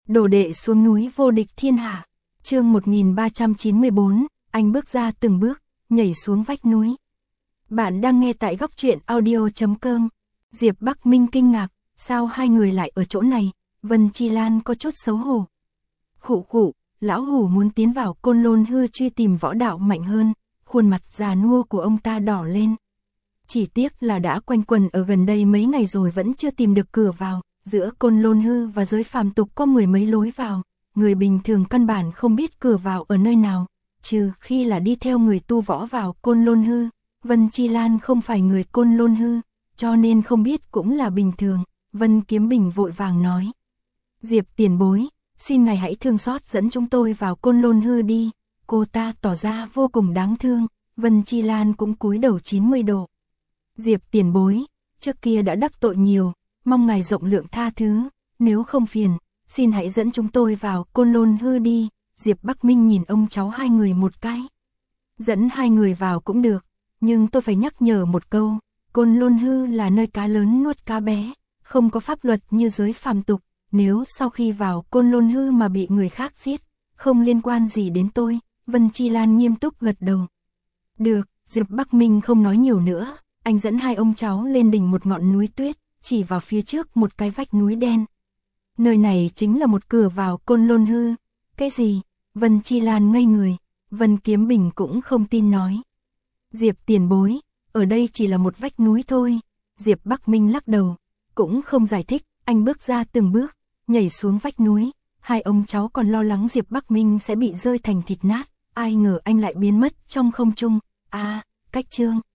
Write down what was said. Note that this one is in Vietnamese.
Đồ đệ xuống núi vô địch thiên hạ. Chương 1394, anh bước ra từng bước, nhảy xuống vách núi. Bạn đang nghe tại góc truyện audio.com. Diệp Bắc Minh kinh ngạc, sao hai người lại ở chỗ này? Vân Chi Lan có chút xấu hổ. Khụ khụ, lão hủ muốn tiến vào Côn Lôn Hư truy tìm võ đạo mạnh hơn, khuôn mặt già nua của ông ta đỏ lên. Chỉ tiếc là đã quanh quẩn ở gần đây mấy ngày rồi vẫn chưa tìm được cửa vào. Giữa Côn Lôn Hư và giới phàm tục có mười mấy lối vào, người bình thường căn bản không biết cửa vào ở nơi nào, trừ khi là đi theo người tu võ vào Côn Lôn Hư. Vân Chi Lan không phải người Côn Lôn Hư, cho nên không biết cũng là bình thường. Vân Kiếm Bình vội vàng nói: Diệp tiền bối, xin ngài hãy thương xót dẫn chúng tôi vào Côn Lôn Hư đi. Cô ta tỏ ra vô cùng đáng thương. Vân Chi Lan cũng cúi đầu 90 độ. Diệp tiền bối, trước kia đã đắc tội nhiều, mong ngài rộng lượng tha thứ, nếu không phiền, xin hãy dẫn chúng tôi vào Côn Lôn Hư đi. Diệp Bắc Minh nhìn ông cháu hai người một cái. Dẫn hai người vào cũng được, nhưng tôi phải nhắc nhở một câu, Côn Lôn Hư là nơi cá lớn nuốt cá bé, không có pháp luật như giới phàm tục, nếu sau khi vào Côn Lôn Hư mà bị người khác giết, không liên quan gì đến tôi. Vân Chi Lan nghiêm túc gật đầu. Được, Diệp Bắc Minh không nói nhiều nữa, anh dẫn hai ông cháu lên đỉnh một ngọn núi tuyết, chỉ vào phía trước một cái vách núi đen. Nơi này chính là một cửa vào Côn Lôn Hư. Cái gì? Vân Chi Lan ngây người. Vân Kiếm Bình cũng không tin nói: Diệp tiền bối, ở đây chỉ là một vách núi thôi. Diệp Bắc Minh lắc đầu, cũng không giải thích, anh bước ra từng bước, nhảy xuống vách núi. Hai ông cháu còn lo lắng Diệp Bắc Minh sẽ bị rơi thành thịt nát, ai ngờ anh lại biến mất trong không trung. Cách chương